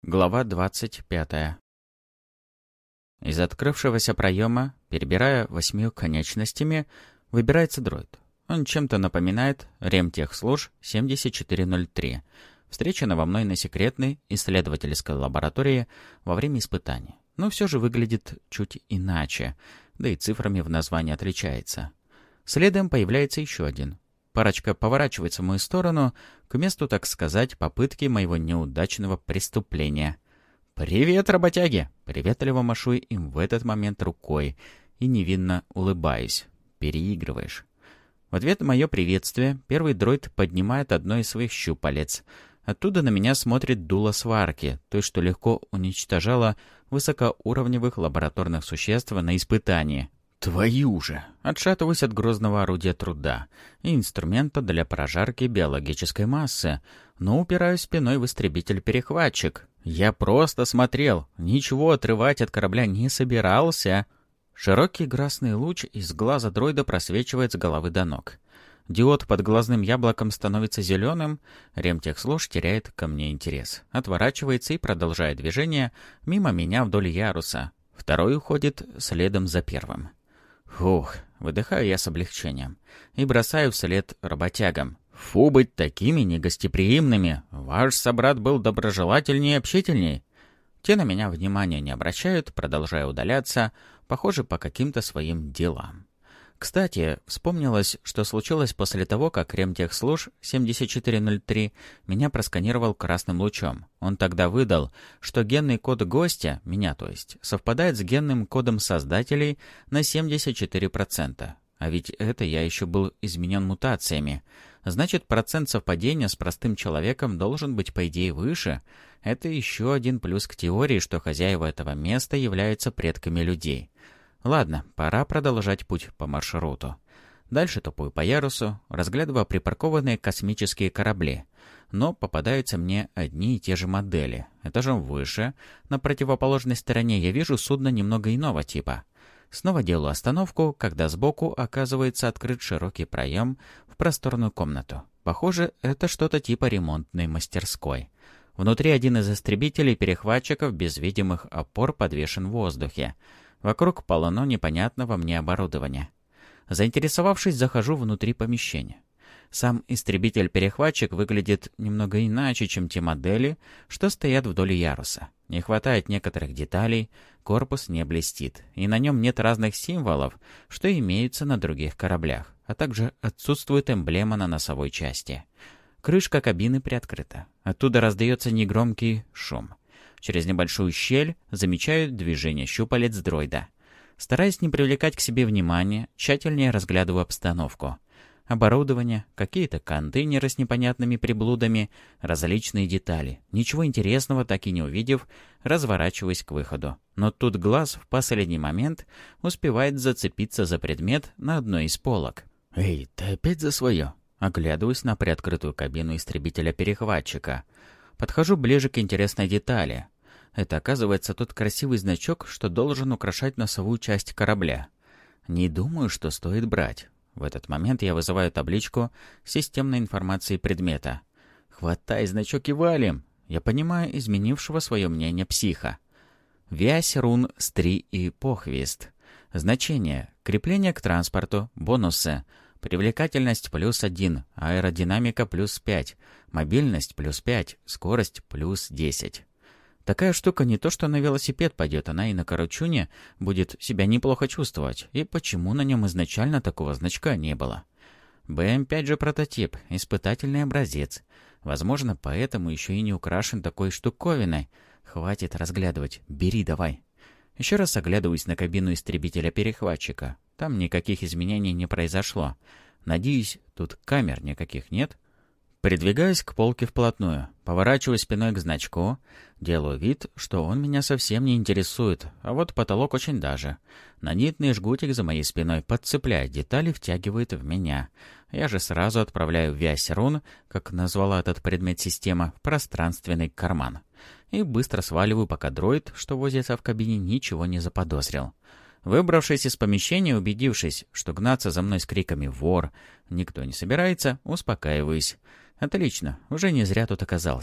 Глава 25. Из открывшегося проема, перебирая 8 конечностями, выбирается дроид. Он чем-то напоминает ремтехслужб 7403, встреченного мной на секретной исследовательской лаборатории во время испытаний. Но все же выглядит чуть иначе, да и цифрами в названии отличается. Следом появляется еще один. Парочка поворачивается в мою сторону, к месту, так сказать, попытки моего неудачного преступления. «Привет, работяги!» Приветливо машу им в этот момент рукой и невинно улыбаюсь. Переигрываешь. В ответ на мое приветствие первый дроид поднимает одно из своих щупалец. Оттуда на меня смотрит дуло сварки, той, что легко уничтожала высокоуровневых лабораторных существ на испытании. Твою же! Отшатываюсь от грозного орудия труда и инструмента для прожарки биологической массы, но упираюсь спиной в истребитель-перехватчик. Я просто смотрел, ничего отрывать от корабля не собирался. Широкий красный луч из глаза дроида просвечивает с головы до ног. Диод под глазным яблоком становится зеленым, ремтехслужб теряет ко мне интерес. Отворачивается и продолжает движение мимо меня вдоль яруса. Второй уходит следом за первым. Фух, выдыхаю я с облегчением и бросаю вслед работягам. Фу, быть такими негостеприимными. Ваш собрат был доброжелательнее и общительней. Те на меня внимания не обращают, продолжая удаляться, похоже, по каким-то своим делам. Кстати, вспомнилось, что случилось после того, как ремтехслужб 7403 меня просканировал красным лучом. Он тогда выдал, что генный код гостя, меня то есть, совпадает с генным кодом создателей на 74%. А ведь это я еще был изменен мутациями. Значит, процент совпадения с простым человеком должен быть, по идее, выше. Это еще один плюс к теории, что хозяева этого места являются предками людей. Ладно, пора продолжать путь по маршруту. Дальше топаю по ярусу, разглядывая припаркованные космические корабли. Но попадаются мне одни и те же модели. Этажом выше, на противоположной стороне, я вижу судно немного иного типа. Снова делаю остановку, когда сбоку оказывается открыт широкий проем в просторную комнату. Похоже, это что-то типа ремонтной мастерской. Внутри один из истребителей-перехватчиков без видимых опор подвешен в воздухе. Вокруг полно непонятного мне оборудования. Заинтересовавшись, захожу внутри помещения. Сам истребитель-перехватчик выглядит немного иначе, чем те модели, что стоят вдоль яруса. Не хватает некоторых деталей, корпус не блестит, и на нем нет разных символов, что имеются на других кораблях, а также отсутствует эмблема на носовой части. Крышка кабины приоткрыта. Оттуда раздается негромкий шум. Через небольшую щель замечаю движение щупалец дроида. Стараясь не привлекать к себе внимания, тщательнее разглядываю обстановку. Оборудование, какие-то контейнеры с непонятными приблудами, различные детали. Ничего интересного так и не увидев, разворачиваюсь к выходу. Но тут глаз в последний момент успевает зацепиться за предмет на одной из полок. «Эй, ты опять за свое?» Оглядываюсь на приоткрытую кабину истребителя-перехватчика. Подхожу ближе к интересной детали. Это, оказывается, тот красивый значок, что должен украшать носовую часть корабля. Не думаю, что стоит брать. В этот момент я вызываю табличку системной информации предмета. «Хватай значок и валим!» Я понимаю изменившего свое мнение психа. Вязь рун Стри и Похвист. Значение. Крепление к транспорту. Бонусы. Привлекательность +1, аэродинамика +5, мобильность +5, скорость +10. Такая штука не то что на велосипед пойдет, она и на карачуне будет себя неплохо чувствовать. И почему на нем изначально такого значка не было? БМ-5 же прототип, испытательный образец. Возможно, поэтому еще и не украшен такой штуковиной. Хватит разглядывать, бери давай. Еще раз оглядываюсь на кабину истребителя-перехватчика. Там никаких изменений не произошло. Надеюсь, тут камер никаких нет. Придвигаюсь к полке вплотную, поворачиваю спиной к значку, делаю вид, что он меня совсем не интересует, а вот потолок очень даже. Нанитный жгутик за моей спиной подцепляет детали, втягивает в меня. Я же сразу отправляю вязь рун, как назвала этот предмет система, в пространственный карман. И быстро сваливаю, пока дроид, что возится в кабине, ничего не заподозрил. Выбравшись из помещения, убедившись, что гнаться за мной с криками «Вор!» никто не собирается, успокаиваюсь. Отлично, уже не зря тут оказался.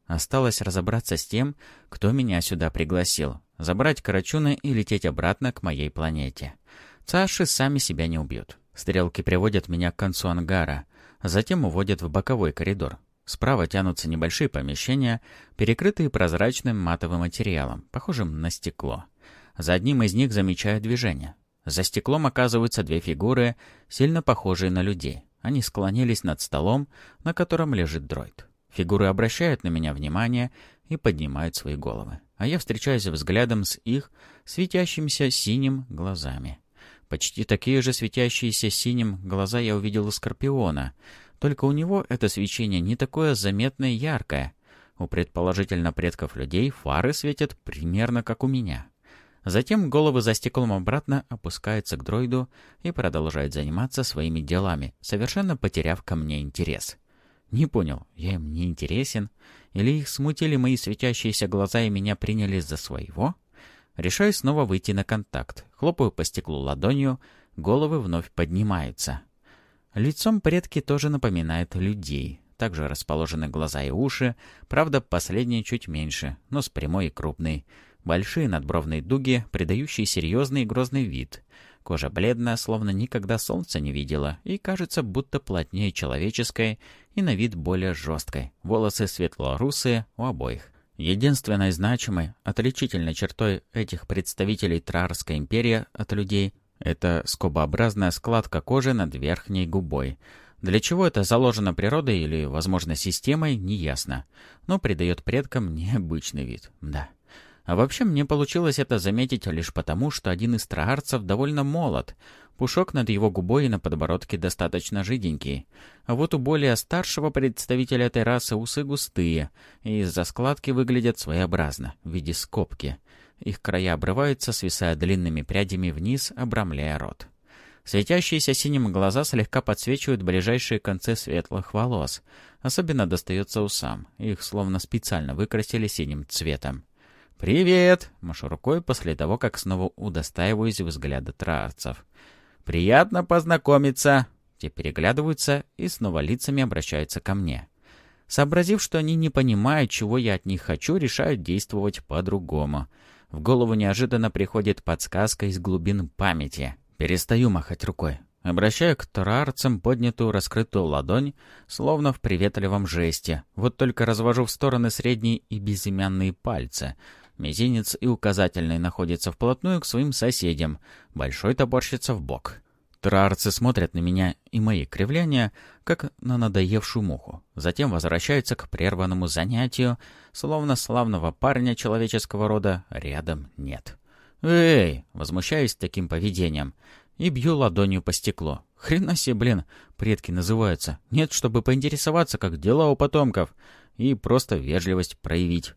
Осталось разобраться с тем, кто меня сюда пригласил. Забрать Карачуна и лететь обратно к моей планете. Цаши сами себя не убьют. Стрелки приводят меня к концу ангара, а затем уводят в боковой коридор. Справа тянутся небольшие помещения, перекрытые прозрачным матовым материалом, похожим на стекло. За одним из них замечаю движение. За стеклом оказываются две фигуры, сильно похожие на людей. Они склонились над столом, на котором лежит дроид. Фигуры обращают на меня внимание и поднимают свои головы. А я встречаюсь взглядом с их светящимися синим глазами. Почти такие же светящиеся синим глаза я увидел у Скорпиона. Только у него это свечение не такое заметное и яркое. У предположительно предков людей фары светят примерно как у меня. Затем головы за стеклом обратно опускаются к дроиду и продолжают заниматься своими делами, совершенно потеряв ко мне интерес. Не понял, я им не интересен? Или их смутили мои светящиеся глаза и меня приняли за своего? Решаю снова выйти на контакт. Хлопаю по стеклу ладонью, головы вновь поднимаются. Лицом предки тоже напоминают людей. Также расположены глаза и уши, правда, последние чуть меньше, нос прямой и крупный. Большие надбровные дуги, придающие серьезный и грозный вид. Кожа бледная, словно никогда солнца не видела, и кажется, будто плотнее человеческой и на вид более жесткой. Волосы светло-русые у обоих. Единственной значимой, отличительной чертой этих представителей Траарской империи от людей — это скобообразная складка кожи над верхней губой. Для чего это заложено природой или, возможно, системой, неясно, но придает предкам необычный вид, да. А вообще мне получилось это заметить лишь потому, что один из траарцев довольно молод. Пушок над его губой и на подбородке достаточно жиденький. А вот у более старшего представителя этой расы усы густые, и из-за складки выглядят своеобразно, в виде скобки. Их края обрываются, свисая длинными прядями вниз, обрамляя рот. Светящиеся синим глаза слегка подсвечивают ближайшие концы светлых волос. Особенно достается усам. Их словно специально выкрасили синим цветом. «Привет!» — машу рукой после того, как снова удостаиваюсь взгляда траарцев. «Приятно познакомиться!» Те переглядываются и снова лицами обращаются ко мне. Сообразив, что они не понимают, чего я от них хочу, решают действовать по-другому. В голову неожиданно приходит подсказка из глубин памяти. Перестаю махать рукой. Обращаю к траарцам поднятую раскрытую ладонь, словно в приветливом жесте. Вот только развожу в стороны средние и безымянные пальцы. Мизинец и указательный находятся вплотную к своим соседям. Большой топорщится в бок. Траарцы смотрят на меня и мои кривляния, как на надоевшую муху. Затем возвращаются к прерванному занятию, словно славного парня человеческого рода рядом нет. «Эй!» — возмущаюсь таким поведением. И бью ладонью по стеклу. Хрена себе, блин, предки называются. Нет, чтобы поинтересоваться, как дела у потомков. И просто вежливость проявить.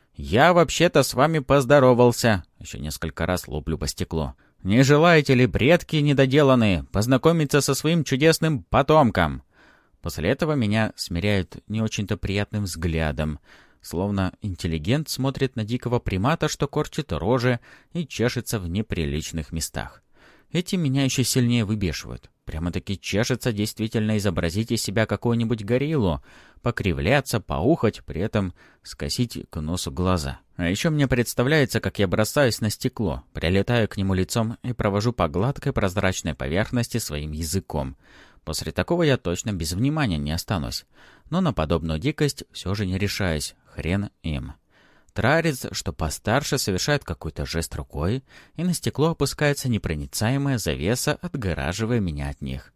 «Я вообще-то с вами поздоровался!» Еще несколько раз луплю по стеклу. «Не желаете ли, предки недоделанные, познакомиться со своим чудесным потомком?» После этого меня смиряют не очень-то приятным взглядом. Словно интеллигент смотрит на дикого примата, что корчит рожи и чешется в неприличных местах. Эти меня еще сильнее выбешивают. Прямо-таки чешется действительно изобразить из себя какую-нибудь гориллу, покривляться, поухать, при этом скосить к носу глаза. А еще мне представляется, как я бросаюсь на стекло, прилетаю к нему лицом и провожу по гладкой прозрачной поверхности своим языком. После такого я точно без внимания не останусь. Но на подобную дикость все же не решаюсь. Хрен им. Траарец, что постарше, совершает какой-то жест рукой, и на стекло опускается непроницаемая завеса, отгораживая меня от них.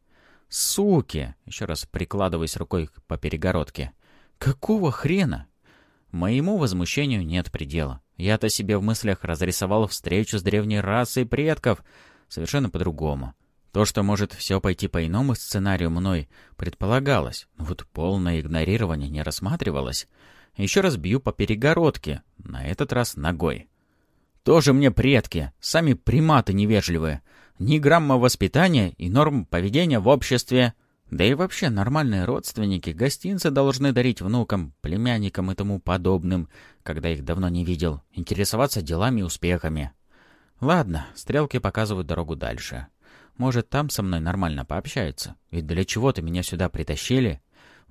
«Суки!» — еще раз прикладываясь рукой по перегородке. «Какого хрена?» Моему возмущению нет предела. Я-то себе в мыслях разрисовал встречу с древней расой предков совершенно по-другому. То, что может все пойти по иному сценарию, мной предполагалось, но вот полное игнорирование не рассматривалось. Еще раз бью по перегородке, на этот раз ногой. Тоже мне предки, сами приматы невежливые. Ни грамма воспитания и норм поведения в обществе. Да и вообще нормальные родственники гостинцы должны дарить внукам, племянникам и тому подобным, когда их давно не видел, интересоваться делами и успехами. Ладно, стрелки показывают дорогу дальше. Может, там со мной нормально пообщаются? Ведь для чего-то меня сюда притащили.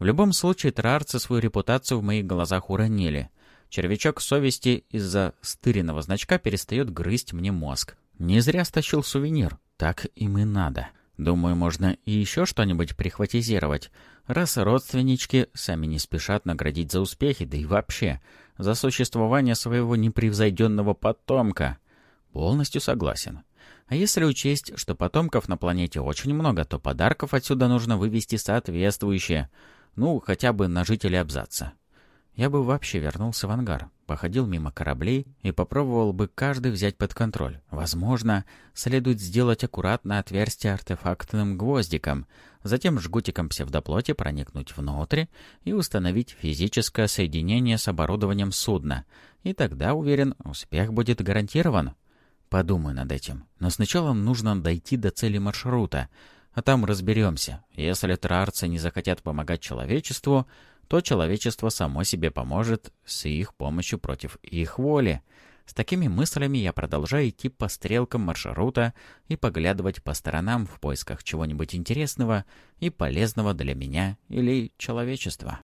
В любом случае, траарцы свою репутацию в моих глазах уронили. Червячок совести из-за стыренного значка перестает грызть мне мозг. Не зря стащил сувенир. Так им и надо. Думаю, можно и еще что-нибудь прихватизировать, раз родственнички сами не спешат наградить за успехи, да и вообще, за существование своего непревзойденного потомка. Полностью согласен. А если учесть, что потомков на планете очень много, то подарков отсюда нужно вывести соответствующие. Ну, хотя бы на жителей абзаца. Я бы вообще вернулся в ангар, походил мимо кораблей и попробовал бы каждый взять под контроль. Возможно, следует сделать аккуратное отверстие артефактным гвоздиком, затем жгутиком псевдоплоти проникнуть внутрь и установить физическое соединение с оборудованием судна. И тогда, уверен, успех будет гарантирован. Подумаю над этим. Но сначала нужно дойти до цели маршрута, а там разберемся. Если траарцы не захотят помогать человечеству, то человечество само себе поможет с их помощью против их воли. С такими мыслями я продолжаю идти по стрелкам маршрута и поглядывать по сторонам в поисках чего-нибудь интересного и полезного для меня или человечества.